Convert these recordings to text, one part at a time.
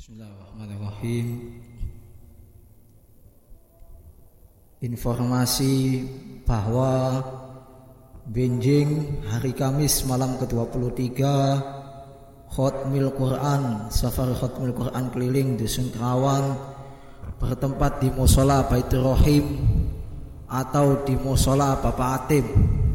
Bismillahirrahmanirrahim. Informasi bahwa Benjing hari Kamis malam ke-23 Khatmil Quran, safari Khatmil Quran keliling Dusun Kerawang bertempat di Mushola Baitur Rahim atau di Mushola Bapak Atim.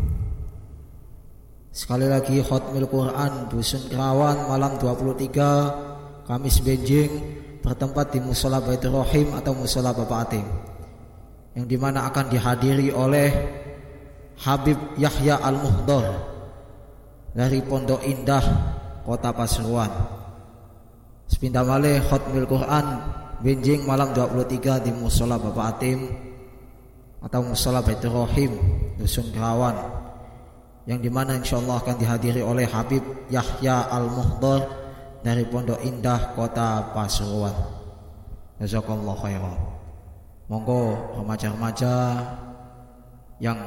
Sekali lagi, Khatmil Quran Dusun Kerawang malam 23 Kamis Benjing bertempat di Mushola Baitur Rahim atau Mushola Bapak Atim, yang dimana akan dihadiri oleh Habib Yahya Al-Muhdar dari Pondok Indah, Kota Pasuruan. Sepindah malih Khatmil Quran Benjing malam 23 di Mushola Bapak Atim atau Mushola Baitur Rahim Dusun Kerawang, yang dimana insyaallah akan dihadiri oleh Habib Yahya Al-Muhdar dari Pondok Indah, Kota Pasuruan. Jazakallahu khairan. Monggo remaja-remaja yang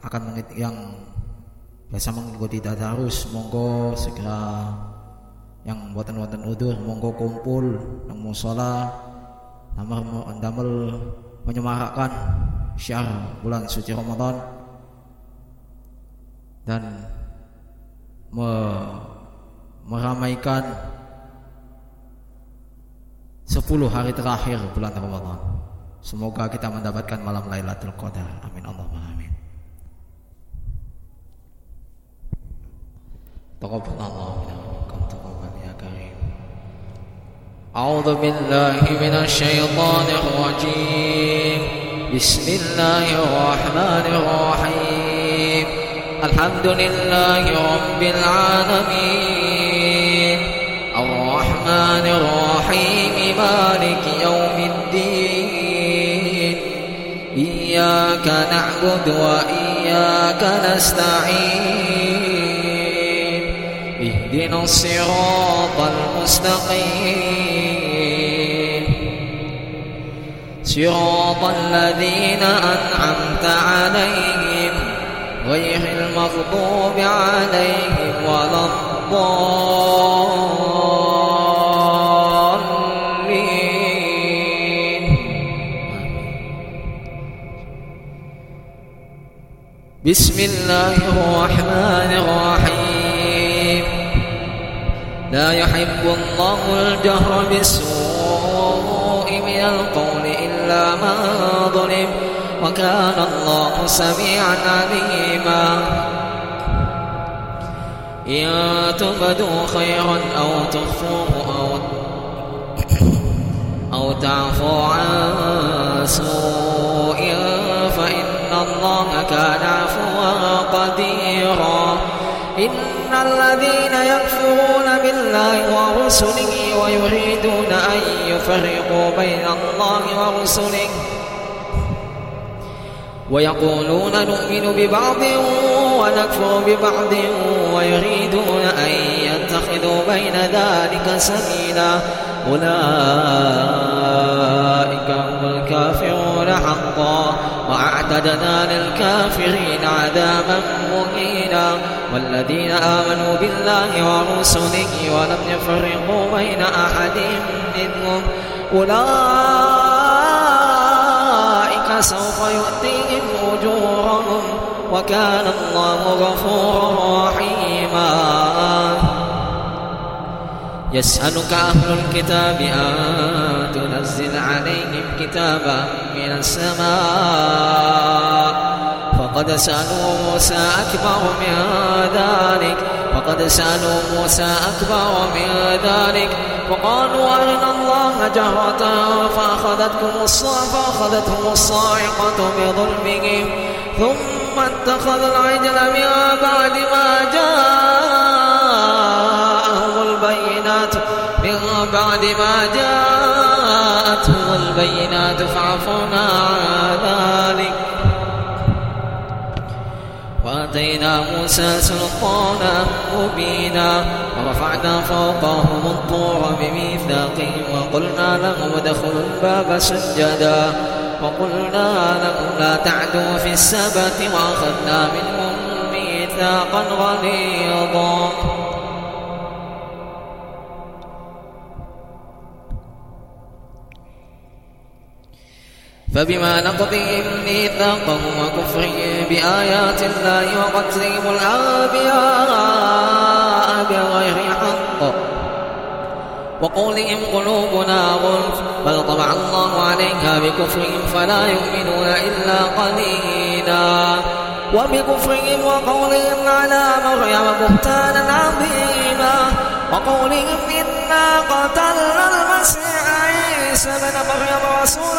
biasa mengikuti tadarus, monggo segera, yang wonten udur monggo kumpul nang mushola damel menyemarakkan syiar bulan suci Ramadan dan meramaikan 10 hari terakhir bulan Ramadan. Semoga kita mendapatkan malam Lailatul Qadar. Amin Allahumma amin. Taqabbalallahu minna wa minkum taqabbal ya karim. A'udzu billahi minasy syaithanir rajim. Bismillahirrahmanirrahim. Alhamdulillahi rabbil alamin. Ar-Rahmanir Rahim. Maliki yaumiddin. Iyyaka na'budu wa iyyaka nasta'in. Ihdinas siratal mustaqim. Siratal ladzina an'amta 'alaihim ghairil maghdubi 'alaihim waladdallin. Bismillahirrahmanirrahim. La yuhibbullahu al-jahra bis-su'i minal qawli illa man zulim wa kana Allahu sami'an 'alima. In tubdu khairan aw tukhfuhu aw ta'fu 'an su'in fa inna Allaha kana 'afuwan qadira. Innal ladzina yakfuruna billahi wa rusulihi wa yuriduna an yufarriqu baina Allahi wa rusulihi ويقولون نؤمن ببعض ونكفر ببعض ويريدون أن يتخذوا بين ذلك سبيلا. أولئك هم الكافرون حقا وأعتدنا للكافرين عذابا مهينا. والذين آمنوا بالله ورسله ولم يفرقوا بين أحد منهم أولئك سوف يؤتيهم أجورهم وكان الله غفورا رحيما. يسألك أهل الكتاب أن تنزل عليهم كتابا من السماء فقد سألوا موسى أكبر من ذلك وقالوا أرنا الله جهرة فأخذتهم الصاعقة بظلمهم ثم اتخذوا العجل من بعد ما جاءتهم البينات فعفونا عن ذلك وآتينا موسى سلطانا مبينا. ورفعنا فوقهم الطور بميثاقهم وقلنا لهم ادخلوا الباب سجدا وقلنا لهم لا تعدوا في السبت وأخذنا منهم ميثاقا غليظا. فبما نقضهم ميثاقهم وكفرهم بآيات الله وقتلهم الأنبياء بغير حق وقولهم قلوبنا غلف بل طبع الله عليها بكفرهم فلا يؤمنون إلا قليلا وبكفرهم وقولهم على مريم بهتانا عظيما وقولهم إنا قتلنا المسيح عيسى بن مريم رسول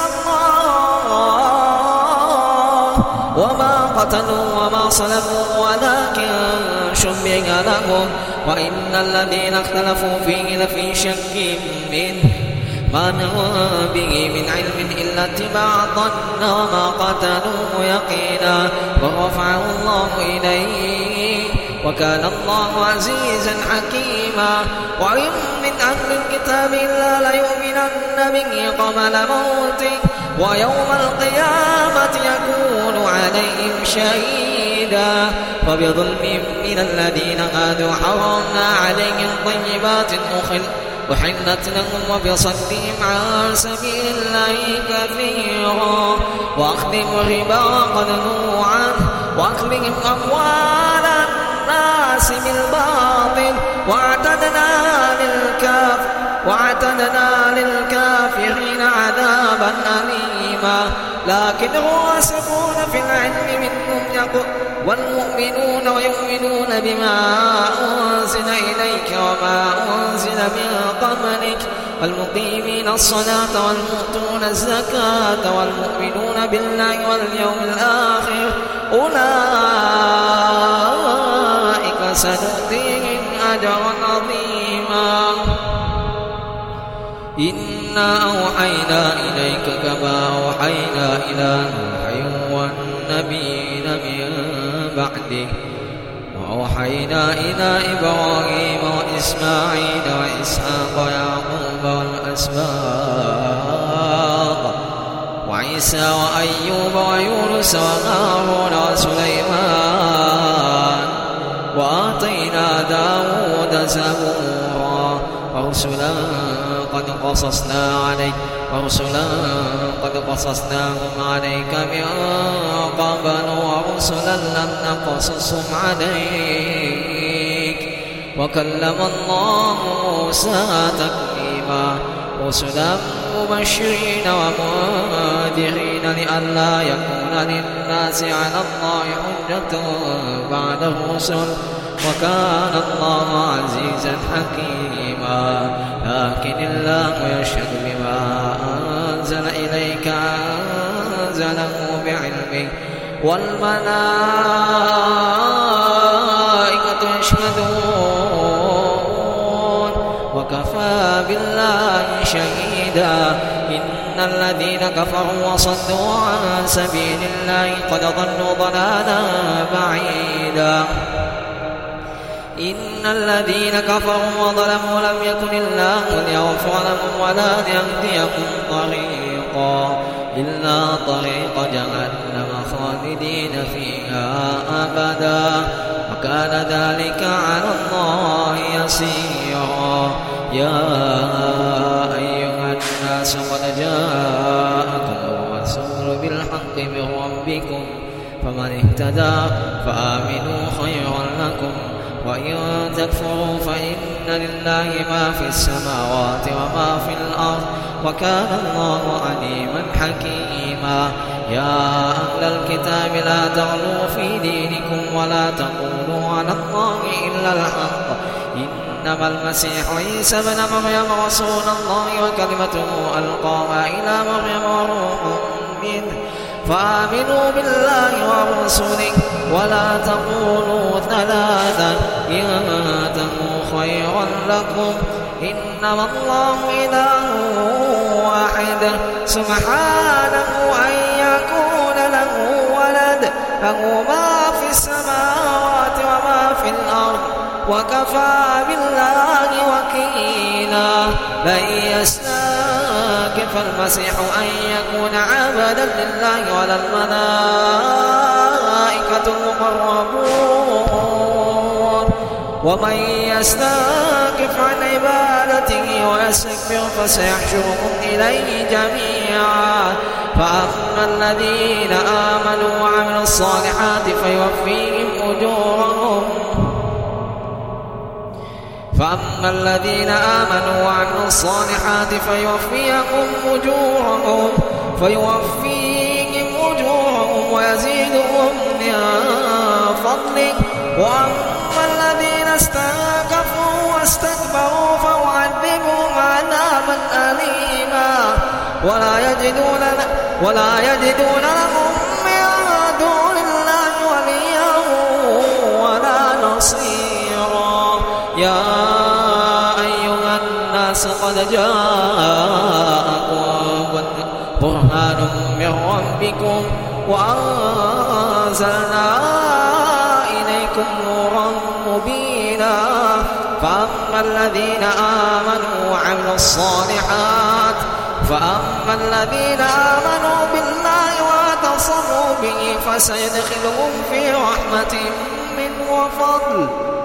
الله وما قتلوا وما صلبوا ولكن شبه لهم وإن الذين اختلفوا فيه لفي شك منه ما لهم به من علم إلا اتباع الظن وما قتلوه يقينا ورفعه الله إليه وكان الله عزيزا حكيما وإن من أهل الكتاب إلا ليؤمنن به قبل موته ويوم القيامة يكون عليهم شهيدا وبظلم من الذين هادوا حرمنا عليهم طيبات أحلت لهم وبصدهم عن سبيل الله كثيرا وأخذهم الربا وقد نهوا عنه وأكلهم أموال الناس بالباطل واعتدنا للكافرين عذابا أليما لكن الراسخون في العلم منهم والمؤمنون ويؤمنون بما أنزل إليك وما أنزل من قبلك والمقيمين الصلاة والمؤتون الزكاة والمؤمنون بالله واليوم الآخر أولئك سنؤتيهم أجرا عظيما إنا أوحينا إليك كما أوحينا إلى نوح والنبيين من بعده وأوحينا إلى إبراهيم وإسماعيل وإسحاق ويعقوب والأسباط وعيسى وأيوب ويونس وهارون وسليمان وآتينا داود زبورا ورسلا قد قصصناهم عليك من قبل ورسلا لم نقصصهم عليك وكلم الله موسى تكليما رسلا مبشرين ومنذرين لئلا يكون للناس على الله حجة بعد الرسل وكان الله عزيزا حكيما لكن الله يشهد بما أنزل إليك أنزله بعلمه والملائكة يشهدون وكفى بالله شهيدا إن الذين كفروا وصدوا عن سبيل الله قد ضلوا ضلالا بعيدا إن الذين كفروا وظلموا لم يكن الله ليغفر لهم ولا ليهديهم طريقا إلا طريق جهنم خالدين فيها أبدا وكان ذلك على الله يسيرا يا أيها الناس قد جاءكم الرسول بالحق من ربكم فمن اهتدى فآمنوا خيرا لكم وإن تكفروا فإن لله ما في السماوات وما في الأرض وكان الله عليما حكيما يا أهل الكتاب لا تغلوا في دينكم ولا تقولوا على الله إلا الحق إنما المسيح عيسى بن مريم رسول الله وكلمته ألقاها إلى مريم وروح منه فآمنوا بالله ورسوله ولا تقولوا ثلاثة انتهوا خيرا لكم إنما الله إله واحد سبحانه أن يكون له ولد له ما في السماوات وما في الأرض وكفى بالله وكيلا لن يستنكف المسيح أن يكون عبدا لله ولا الملائكة المقربون ومن يستنكف عن عبادته ويستكبر فسيحشرهم إليه جميعا فأما الذين آمنوا وعملوا الصالحات فيوفيهم أجورهم ويزيدهم من فضله وأما الذين استنكفوا واستكبروا فأعذبهم عذابا أليما ولا يجدون لهم من دون الله وليا ولا نصيرا يا أيها الناس قد جاءكم برهان من ربكم وأنزلنا إليكم نورا مبينا فأما الذين آمنوا بالله واعتصموا به فسيدخلهم في رحمة منه وفضل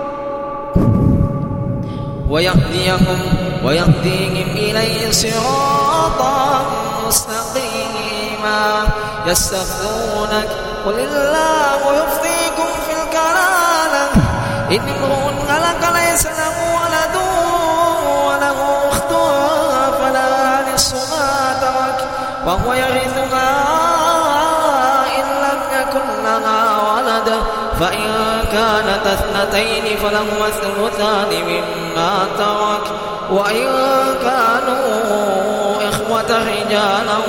ويهديهم إليه صراطا مستقيما يستفتونك قل الله يفتيكم في الكلالة إن امرؤ هلك ليس له ولد وله أخت فلها نصف ما ترك وهو يرثها إن لم يكن لها ولد فإن كانت اثنتين فلهما الثلثان مما ترك وإن كانوا إخوة رجالا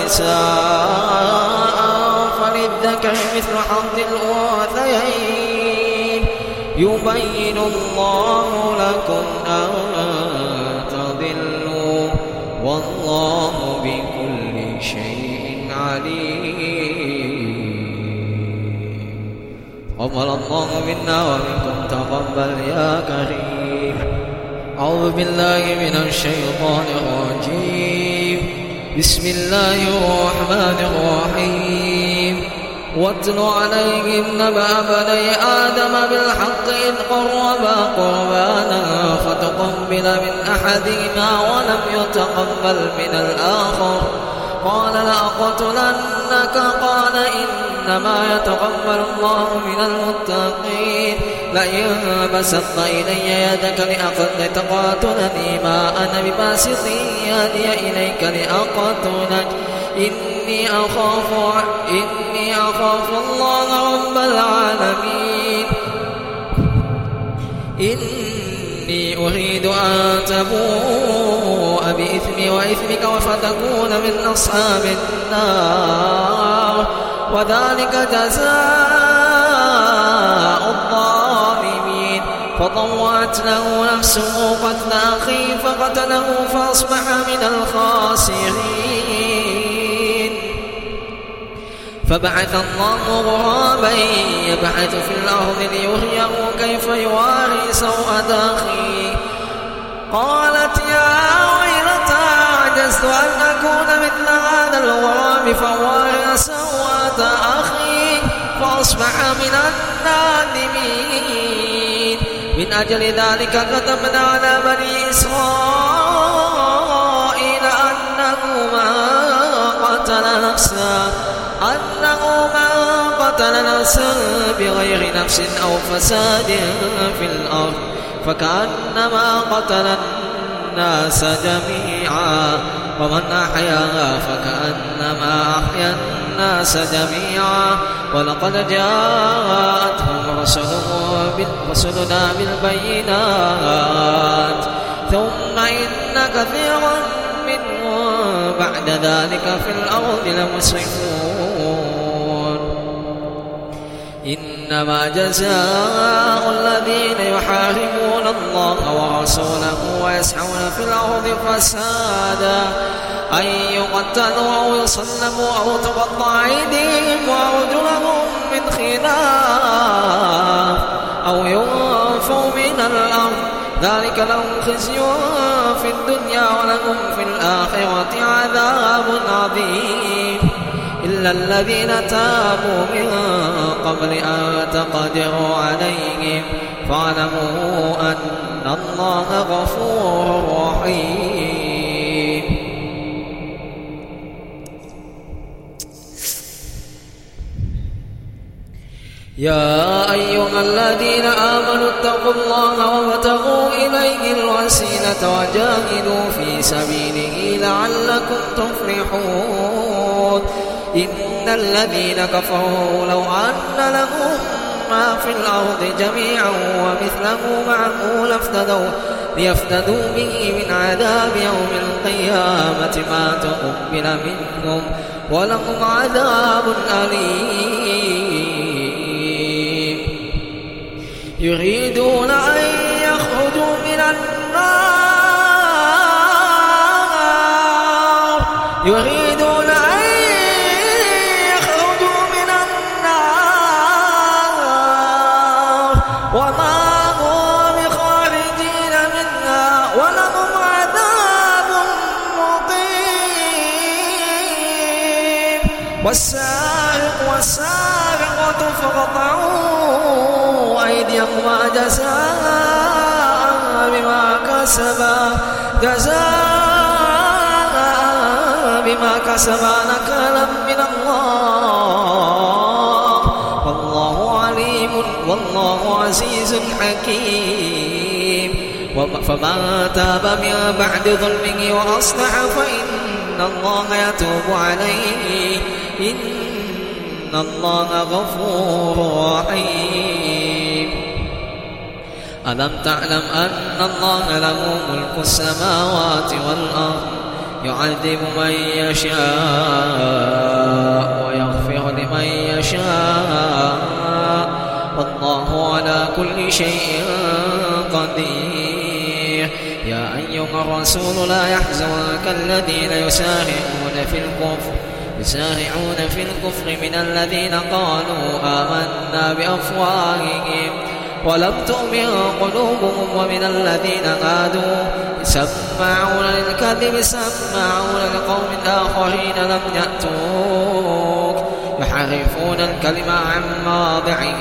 ونساء فللذكر مثل حظ الأنثيين يبين الله لكم أن تضلوا والله بكل شيء عليم. قبل الله منا ومنكم تقبل يا كريم. أعوذ بالله من الشيطان الرجيم. بسم الله الرحمن الرحيم. واتل عليهم نبأ بني آدم بالحق إذ قربا قربانا فتقبل من أحدهما ولم يتقبل من الآخر قال لأقتلنك قال إنما يتقبل الله من المتقين لئن بسطت إلي يدك لتقاتلني ما أنا بباسط يدي إليك لأقتلك إني أخاف الله رب العالمين إني أريد أن تبوء بإثمي وإثمك فتكون من أصحاب النار وذلك جزاء الظالمين. فطوعت له نفسه قتل أخيه فقتله فأصبح من الخاسرين. فبعث الله غرابا يبحث في الأرض ليريه كيف يواري سوءة أخيه قالت يا ويلتى عجزت أن أكون مثل هذا الغراب فواري سوءة أخي فأصبح من النادمين. من أجل ذلك كتبنا على بني إسرائيل أنه من قتل نفسا بغير نفس أو فساد في الأرض فكأنما قتل الناس جميعا ومن أحياها فكأنما أحيا الناس جميعا ولقد جاءتهم رسلنا بالبينات ثم إن كثيرا منهم بعد ذلك في الأرض لمسرفون. إنما جزاء الذين يحاربون الله ورسوله ويسعون في الأرض فسادا أن يقتلوا أو يصلبوا أو تقطع أيديهم وأرجلهم من خلاف أو ينفوا من الأرض ذلك لهم خزي في الدنيا ولهم في الآخرة عذاب عظيم. إلا الذين تابوا من قبل أن تقدروا عليهم فاعلموا أن الله غفور رحيم. يا أيها الذين آمنوا اتقوا الله وابتغوا إليه الوسيلة وجاهدوا في سبيله لعلكم تفلحون. إن الذين كفروا لو أن لهم ما في الأرض جميعا ومثله معه ليفتدوا به من عذاب يوم القيامة ما تقبل منهم ولهم عذاب أليم. يريدون أن يخرجوا من النار وما هم بخارجين منها ولهم عذاب مقيم. والسارق والسارقة فاقطعوا أيديهما جزاء بما كسبا نكالا من الله والله عليم والله عزيز حكيم. فمن تاب من بعد ظلمه وأصلح فإن الله يتوب عليه إن الله غفور رحيم. ألم تعلم أن الله له ملك السماوات والأرض يعذب من يشاء ويغفر لمن يشاء والله على كل شيء قدير. يا أيها الرسول لا يحزنك الذين يسارعون في الكفر من الذين قالوا آمنا بأفواههم ولم تؤمن قلوبهم ومن الذين هادوا سماعون للكذب سماعون لقوم آخرين لم يأتوك يحرفون الكلمة عن مواضعه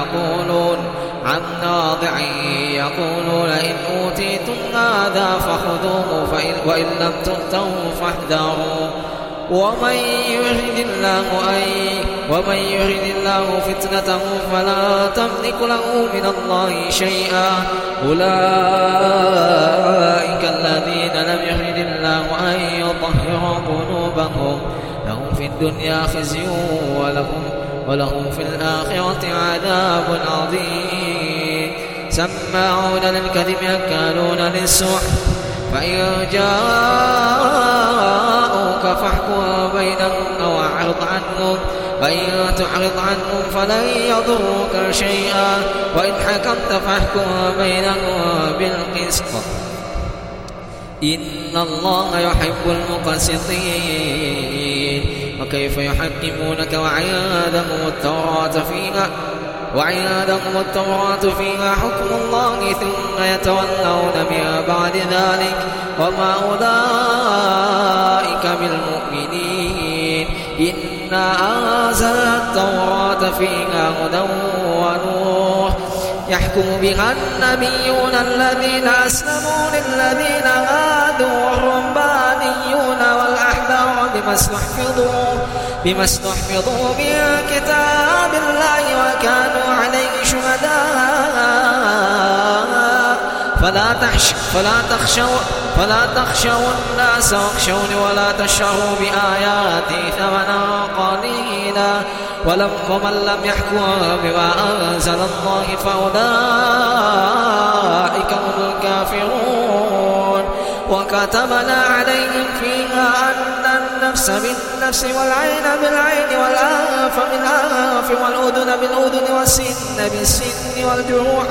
يقولون إن أوتيتم هذا فخذوه وإن لم تؤتوه فاحذروا ومن يرد الله فتنته فلا تملك له من الله شيئا. أولئك الذين لم يرد الله أن يطهر قلوبهم لهم في الدنيا خزي ولهم في الآخرة عذاب عظيم. سماعون للكذب أكالون للسحت فإن جاءوك فاحكم بينهم أو أعرض عنهم فإن تعرض عنهم فلن يضروك شيئا وإن حكمت فاحكم بينهم بالقسط إن الله يحب المقسطين. وكيف يحكمونك وعندهم التوراة فيها حكم الله ثم يتولون من بعد ذلك وما أولئك بالمؤمنين. إنا أنزلنا التوراة فيها هدى ونور يحكم بها النبيون الذين أسلموا للذين هادوا والرهبانيون والأحبار بما استحفظوا من كتاب الله وكانوا عليه شهداء فلا تخشوا الناس واخشوني ولا تشتروا بآياتي ثمنا قليلا ومن لم يحكم بما أنزل الله فأولئك هم الكافرون. وكتبنا عليهم فيها أن النفس بالنفس والعين بالعين والأنف بالأنف والأذن بالأذن والسن بالسن والجروح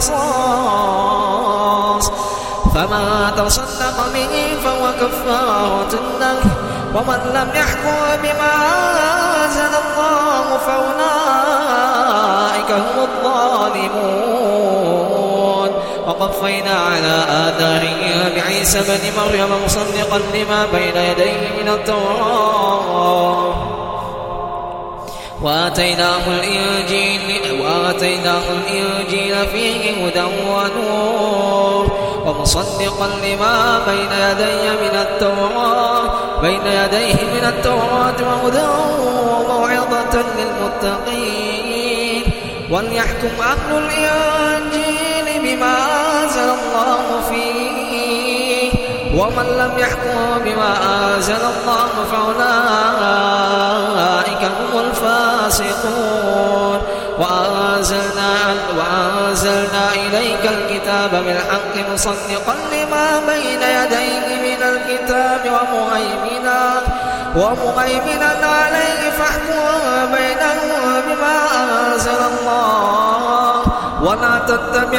قصاص فما تصدق به فهو كفارة له ومن لم يحكم بما أنزل الله فأولئك هم الظالمون. وقفينا على آثاره بعيسى بن مريم مصدقا لما بين يديه من التوراة وآتيناه الإنجيل فيه هدى ونور ومصدقا لما بين يديه من التوراة وهدى وموعظة للمتقين وليحكم أهل الإنجيل بما أنزل الله فيه ومن لم يحكم بما أنزل الله فأولئك هم الفاسقون وأنزلنا إليك الكتاب بالحق مصدقا لما بين يديه من الكتاب ومهيمنا عليه فاحكم بينهم بما أنزل الله ولا تتبع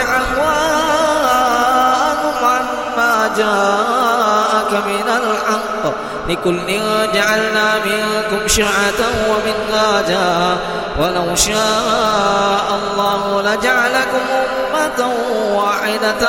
أهواءهم عما جاءك من الحق لكل جعلنا منكم شرعة ومنهاجا ولو شاء الله لجعلكم أمة واحدة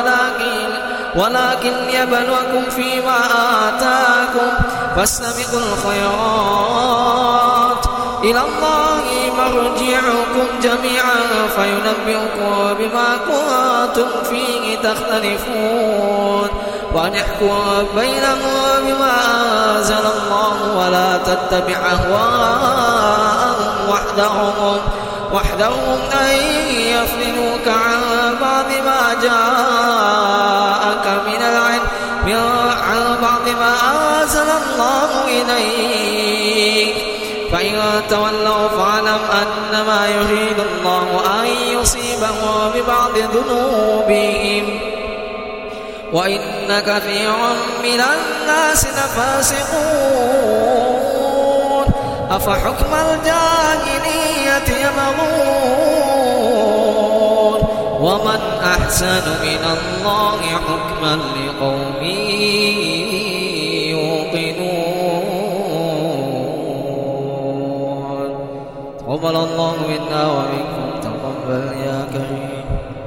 ولكن ليبلوكم فيما آتاكم فاستبقوا الخيرات إلى الله مرجعكم جميعا فينبئكم بما كنتم فيه تختلفون وأن يحكم بينهم بما أنزل الله ولا تتبع أهواءهم واحذرهم أن يفتنوك عن بعض ما جاءك من العلم عن بعض ما أنزل الله إليك فإن تولوا فاعلم أنما يريد الله أن يصيبهم ببعض ذنوبهم وإن كثيرا من الناس لفاسقون أفحكم الجاهلية يبغون ومن أحسن من الله حكما لقوم يوقنون تقبل الله منا ومنكم تقبل يا كريم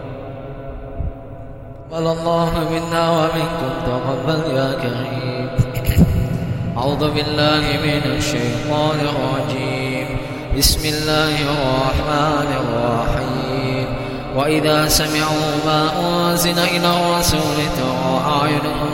تقبل الله منا ومنكم تقبل يا كريم أعوذ بالله من الشيطان الرجيم بسم الله الرحمن الرحيم وإذا سمعوا ما أنزل إلى الرسول ترى أعينهم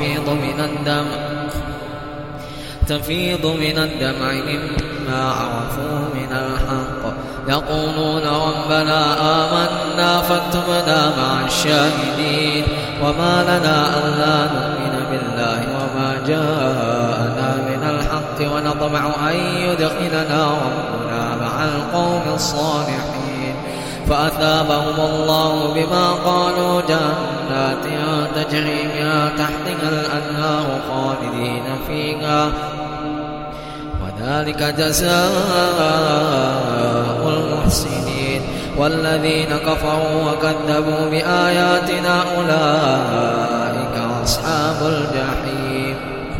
تفيض من الدمع مما عرفوا من الحق يقولون ربنا آمنا فاكتبنا مع الشاهدين وما لنا ألا نؤمن بالله وما جاءنا من الحق ونطمع أن يدخلنا ربنا مع القوم الصالحين فأثابهم الله بما قالوا جنات تجري من تحتها الأنهار خالدين فيها وذلك جزاء المحسنين والذين كفروا وكذبوا بآياتنا أولئك أصحاب الجحيم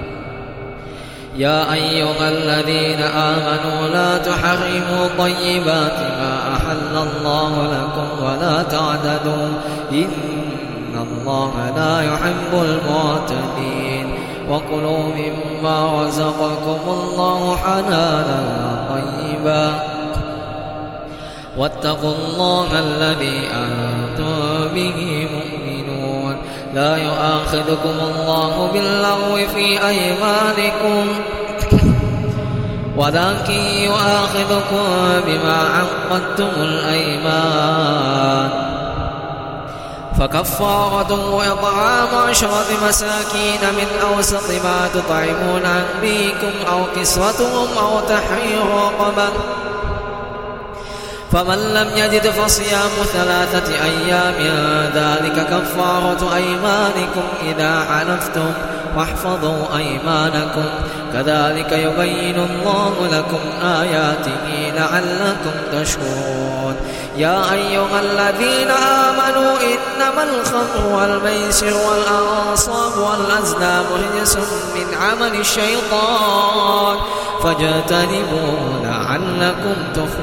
يا أيها الذين آمنوا لا تحرموا طيبات ما أحل الله لكم ولا تعتدوا إن الله لا يحب المعتدين وكلوا مما رزقكم الله حلالا طيبا واتقوا الله الذي أنتم به مؤمنون لا يؤاخذكم الله باللغو في أيمانكم ولكن يؤاخذكم بما عقدتم الأيمان فكفارته إطعام 10 مساكين من أوسط ما تطعمون أهليكم أو كسوتهم أو تحرير رقبة فمن لم يجد فصيام 3 أيام ذلك كفارة أيمانكم إذا حلفتم واحفظوا أيمانكم كذلك يبين الله لكم آياته لعلكم تشكرون يا أيها الذين آمنوا إنما الخمر والميسر والأنصاب والأزلام رجس من عمل الشيطان فاجتنبوه لعلكم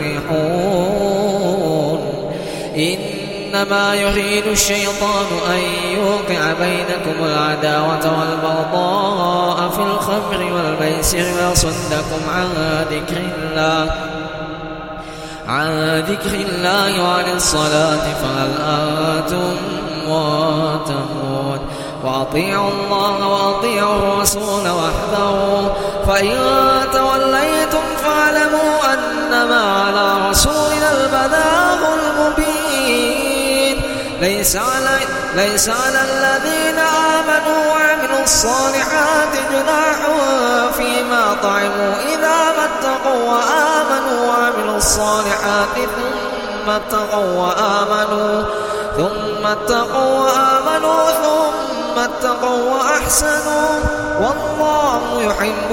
تفلحون إنما يريد الشيطان أن يوقع بينكم العداوة والبغضاء في الخمر والميسر ويصدكم عن ذكر الله عن ذكر الله وعن الصلاة فهل أنتم منتهون وأطيعوا الله وأطيعوا الرسول واحذروا فإن توليتم فاعلموا أنما على رسولنا البلاغ المبين ليس على الذين آمنوا وعملوا الصالحات جناح فيما طعموا إذا ما اتقوا وآمنوا وعملوا الصالحات ثم اتقوا وأحسنوا والله يحب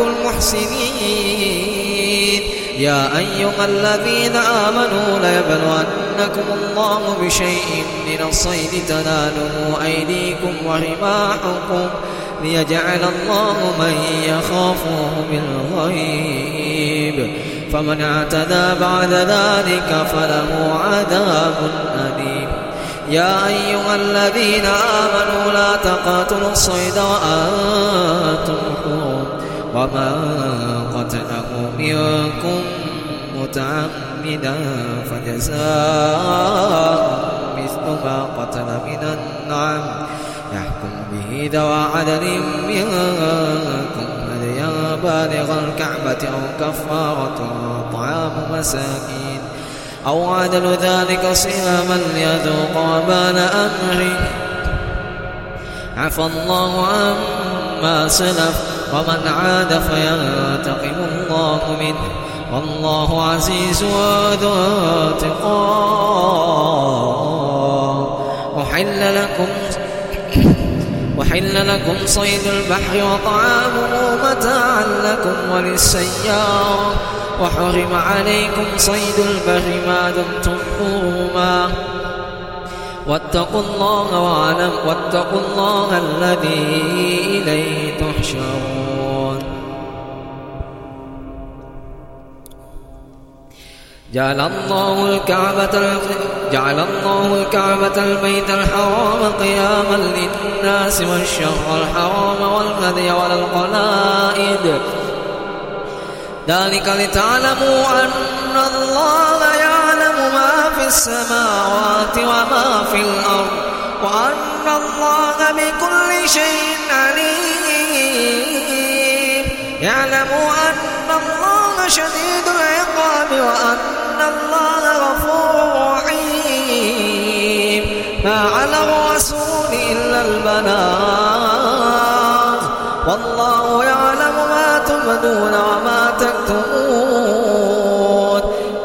المحسنين يا أيها الذين آمنوا ليبلونكم الله بشيء من الصيد تناله أيديكم ورماحكم ليجعل الله من يخافه بالغيب فمن اعتدى بعد ذلك فله عذاب أليم يا أيها الذين آمنوا لا تقاتلوا الصيد وأنتم حرم ومن قتله منكم متعمدا فجزاء مثل ما قتل من النعم يحكم به ذوى عدل منكم هديا بالغ الكعبة أو كفارة طعام مساكين أو عدل ذلك صياما ليذوق وبال أمره عفى الله عما سلف ومن عاد فينتقم الله منه والله عزيز ذو انتقام وحل لكم صيد البحر وطعامه متاعا لكم وللسيارة وحرم عليكم صيد البر ما دمتم حرما واتقوا الله الذي إليه تحشرون جعل الله الكعبة البيت الحرام قياما للناس والشهر الحرام والهدي والقلائد ذلك لتعلموا أن الله يعلم ما في السماوات وما في الأرض وأن الله بكل شيء عليم يعلموا أن الله شديد العقاب وأن الله غفور رحيم ما على الرسول إلا البلاغ والله يعلم ما تبدون وما تكتمون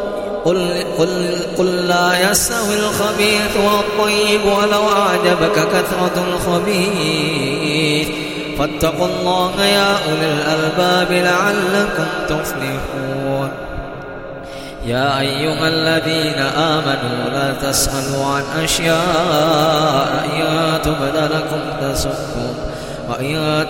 قل لا يستوي الخبيث والطيب ولو أعجبك كثرة الخبيث فاتقوا الله يا أولي الألباب لعلكم تفلحون يا أيها الذين آمنوا لا تسألوا عن أشياء إن تبد لكم تسؤكم وإن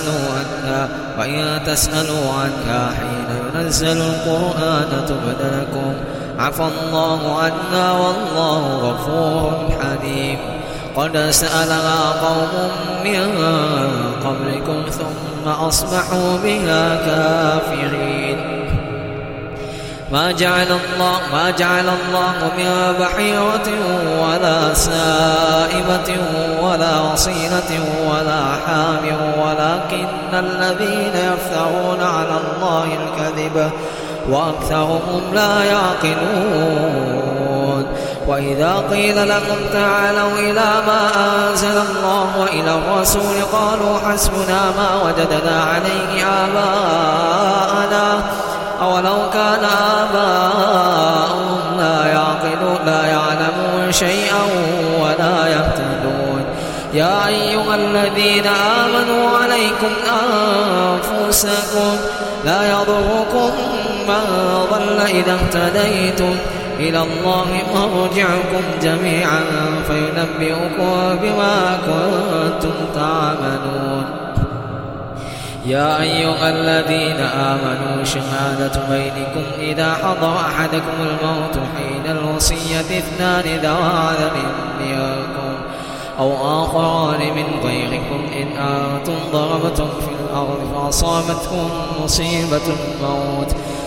تسألوا عنها حين ينزل القرآن تبد لكم عفى الله عنا والله غفور حليم قد سألها قوم من قبلكم ثم أصبحوا بها كافرين ما جعل الله من بحيرة ولا سائبة ولا وصيلة ولا حام ولكن الذين يفترون على الله الكذب وأكثرهم لا يعقلون وإذا قيل لهم تعالوا إلى ما أنزل الله وإلى الرسول قالوا حسبنا ما وجدنا عليه آباءنا أولو كان آباؤهم لا يعلمون شيئا ولا يهتدون يا أيها الذين آمنوا عليكم أنفسكم لا يضركم من ضل إذا اهتديتم إلى الله مرجعكم جميعا فينبئكم بما كنتم تعملون يا أيها الذين آمنوا شهادة بينكم إذا حضر أحدكم الموت حين الوصية اثنان ذوى عدل منكم أو آخران من غيركم إن أنتم ضربتم في الأرض فأصابتكم مصيبة الموت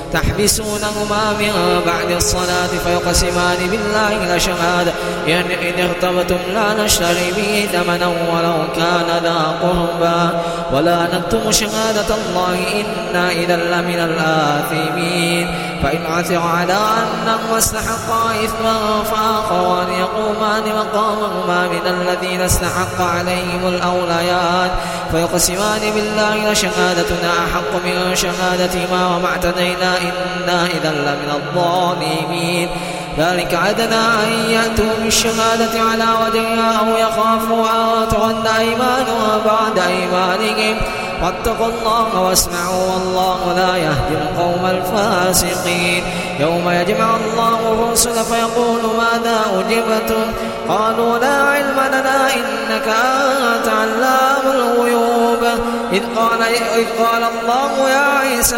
تحبسونهما من بعد الصلاة فيقسمان بالله لشهادة إن ارتبتم لا نشتري به ثمنا ولو كان ذا قربى ولا نكتم شهادة الله إنا إذا لمن الآثمين فإن عثر على أنهما استحقا إثما فآخران يقومان مقامهما من الذين استحق عليهم الأوليان فيقسمان بالله لشهادتنا أحق من شهادتهما وما اعتدينا إنا إذا لمن الظالمين ذلك عدنا أن يأتوا بالشهادة على وجهها أو يخافوا أن ترد أيمانها بعد أيمانهم واتقوا الله واسمعوا والله لا يهدي القوم الفاسقين يوم يجمع الله الرسل فيقول ماذا أجبتم قالوا لا علم لنا إنك أنت علام الغيوب إذ قال الله يا عيسى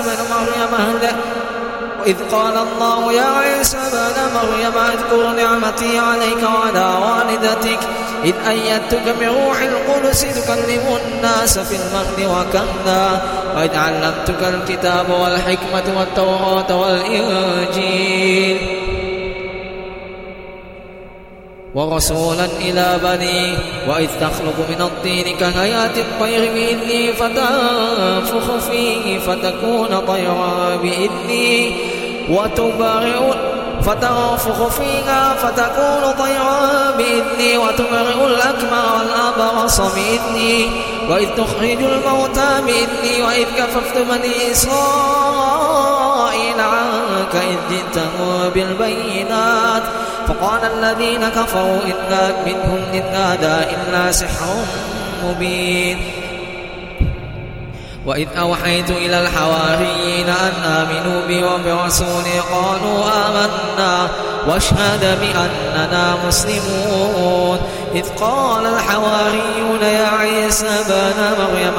بن مريم اذكر نعمتي عليك وعلى والدتك إذ أيدتك بروح القدس تكلم الناس في المهد وكهلا وإذ علمتك الكتاب والحكمة والتوراة والإنجيل ورسولا إلى بني وإذ تخلق من الطين كهيئة الطير بإذني فتنفخ فيه فتكون طيرا بإذني فتنفخ فيها فتكون طيرا بإذني وتبرئ الأكمى والأبرص بإذني وإذ تخرج الموتى بإذني وإذ كففت بني إسرائيل عنك إذ جئتهم بالبينات فقال الذين كفروا إن هذا إلا سحر مبين وإذ أوحيت إلى الحواريين أن آمنوا بي وبرسولي قالوا آمنا واشهد بأننا مسلمون إذ قال الحواريون يا عيسى بن مريم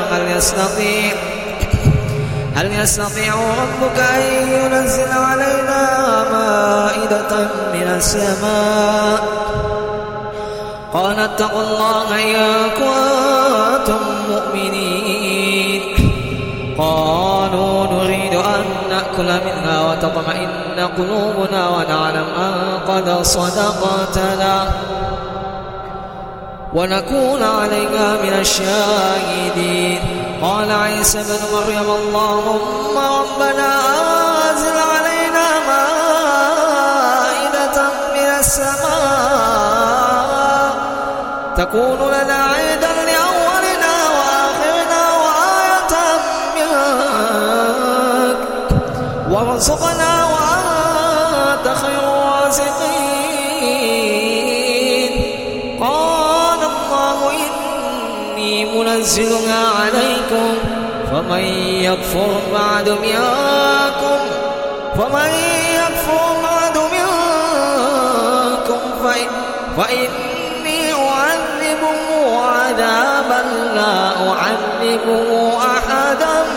هل يستطيع ربك أن ينزل علينا مائدة من السماء قال اتقوا الله إن كنتم مؤمنين قالوا نريد أن نأكل منها وتطمئن قلوبنا ونعلم أن قد صدقتنا ونكون عليها من الشاهدين قال عيسى بن مريم اللهم ربنا أنزل علينا مائدة من السماء تكون لنا عيدا لأولنا وآخرنا وآية منك وارزقنا وأنت خير الرازقين قال الله إني منزلها عليكم فمن يكفر بعد منكم فإني أعذبه عذابا لا أعذبه أحدا